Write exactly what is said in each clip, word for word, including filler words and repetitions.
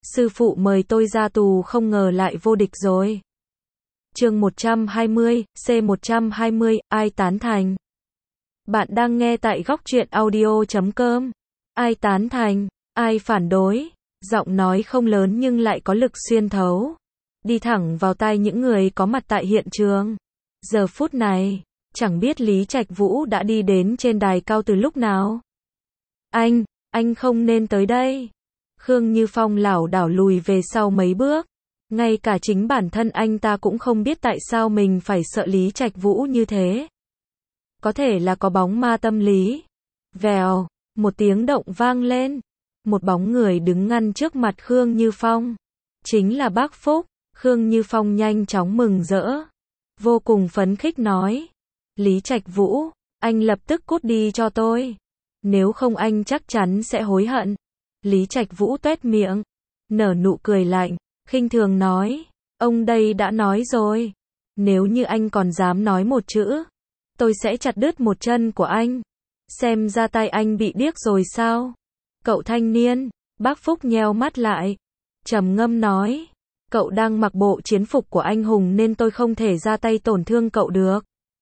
sư phụ mời tôi ra tù không ngờ lại vô địch rồi. Chương một trăm hai mươi, C một trăm hai mươi, ai tán thành? Bạn đang nghe tại góc truyện audio chấm com. Ai tán thành, ai phản đối? Giọng nói không lớn nhưng lại có lực xuyên thấu, đi thẳng vào tai những người có mặt tại hiện trường. Giờ phút này, chẳng biết Lý Trạch Vũ đã đi đến trên đài cao từ lúc nào. Anh, anh không nên tới đây. Khương Như Phong lảo đảo lùi về sau mấy bước. Ngay cả chính bản thân anh ta cũng không biết tại sao mình phải sợ Lý Trạch Vũ như thế. Có thể là có bóng ma tâm lý. Vèo, một tiếng động vang lên. Một bóng người đứng ngăn trước mặt Khương Như Phong. Chính là bác Phúc. Khương Như Phong nhanh chóng mừng rỡ, vô cùng phấn khích nói. Lý Trạch Vũ, anh lập tức cút đi cho tôi. Nếu không anh chắc chắn sẽ hối hận. Lý Trạch Vũ tuét miệng, nở nụ cười lạnh, khinh thường nói. Ông đây đã nói rồi. Nếu như anh còn dám nói một chữ, tôi sẽ chặt đứt một chân của anh. Xem ra tay anh bị điếc rồi sao? Cậu thanh niên, bác Phúc nheo mắt lại, trầm ngâm nói. Cậu đang mặc bộ chiến phục của anh hùng nên tôi không thể ra tay tổn thương cậu được.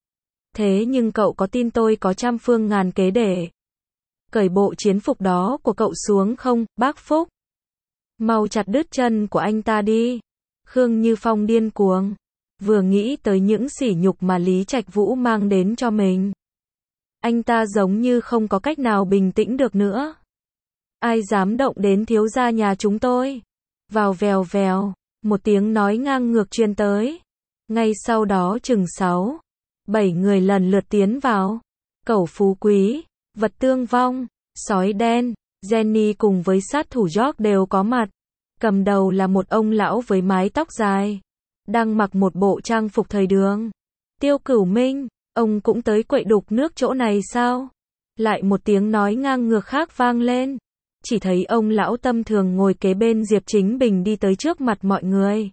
Thế nhưng cậu có tin tôi có trăm phương ngàn kế để cởi bộ chiến phục đó của cậu xuống không, bác Phúc? Mau chặt đứt chân của anh ta đi. Khương Như Phong điên cuồng, vừa nghĩ tới những sỉ nhục mà Lý Trạch Vũ mang đến cho mình. Anh ta giống như không có cách nào bình tĩnh được nữa. Ai dám động đến thiếu gia nhà chúng tôi? Vào vèo vèo, một tiếng nói ngang ngược truyền tới. Ngay sau đó chừng sáu, bảy người lần lượt tiến vào. Cẩu Phú Quý, Vật Tương Vong, Sói Đen, Jenny cùng với sát thủ George đều có mặt. Cầm đầu là một ông lão với mái tóc dài, đang mặc một bộ trang phục thời đường. Tiêu Cửu Minh, ông cũng tới quậy đục nước chỗ này sao? Lại một tiếng nói ngang ngược khác vang lên. Chỉ thấy ông lão tâm thường ngồi kế bên Diệp Chính Bình đi tới trước mặt mọi người.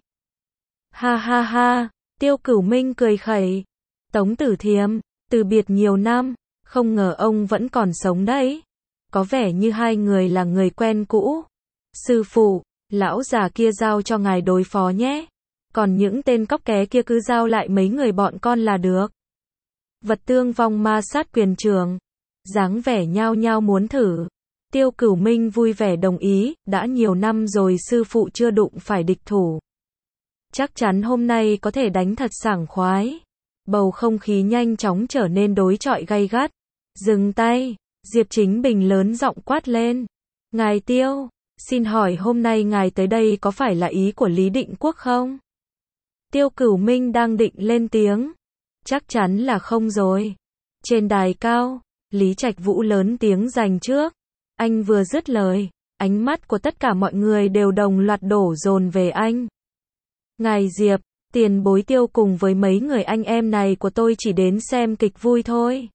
Ha ha ha, Tiêu Cửu Minh cười khẩy. Tống Tử Thiêm, từ biệt nhiều năm, không ngờ ông vẫn còn sống đấy. Có vẻ như hai người là người quen cũ. Sư phụ, lão già kia giao cho ngài đối phó nhé. Còn những tên cóc ké kia cứ giao lại mấy người bọn con là được. Vật Tương Vong ma sát quyền trường, dáng vẻ nhao nhao muốn thử. Tiêu Cửu Minh vui vẻ đồng ý, đã nhiều năm rồi sư phụ chưa đụng phải địch thủ. Chắc chắn hôm nay có thể đánh thật sảng khoái. Bầu không khí nhanh chóng trở nên đối chọi gay gắt. Dừng tay, Diệp Chính Bình lớn giọng quát lên. Ngài Tiêu, xin hỏi hôm nay ngài tới đây có phải là ý của Lý Định Quốc không? Tiêu Cửu Minh đang định lên tiếng. Chắc chắn là không rồi. Trên đài cao, Lý Trạch Vũ lớn tiếng giành trước. Anh vừa dứt lời, ánh mắt của tất cả mọi người đều đồng loạt đổ dồn về anh. Ngài Diệp, tiền bối Tiêu cùng với mấy người anh em này của tôi chỉ đến xem kịch vui thôi.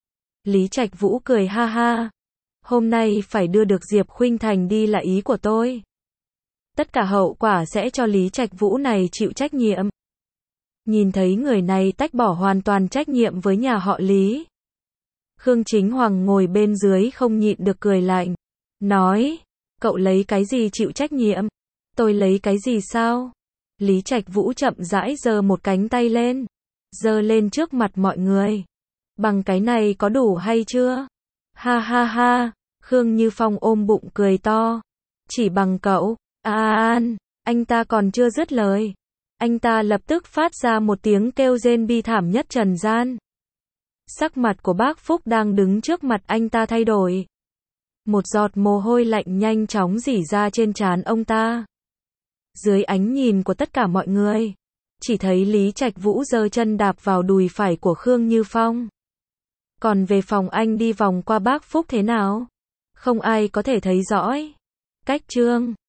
Lý Trạch Vũ cười ha ha. Hôm nay phải đưa được Diệp Khuynh Thành đi là ý của tôi. Tất cả hậu quả sẽ cho Lý Trạch Vũ này chịu trách nhiệm. Nhìn thấy người này tách bỏ hoàn toàn trách nhiệm với nhà họ Lý. Khương Chính Hoàng ngồi bên dưới không nhịn được cười lạnh. Nói, cậu lấy cái gì chịu trách nhiệm? Tôi lấy cái gì sao? Lý Trạch Vũ chậm rãi giơ một cánh tay lên. Giơ lên trước mặt mọi người. Bằng cái này có đủ hay chưa? Ha ha ha, Khương Như Phong ôm bụng cười to. Chỉ bằng cậu, à an, anh ta còn chưa dứt lời. Anh ta lập tức phát ra một tiếng kêu rên bi thảm nhất trần gian. Sắc mặt của bác Phúc đang đứng trước mặt anh ta thay đổi. Một giọt mồ hôi lạnh nhanh chóng rỉ ra trên trán ông ta. Dưới ánh nhìn của tất cả mọi người, chỉ thấy Lý Trạch Vũ giơ chân đạp vào đùi phải của Khương Như Phong. Còn về phòng anh đi vòng qua bác Phúc thế nào? Không ai có thể thấy rõ. Cách chương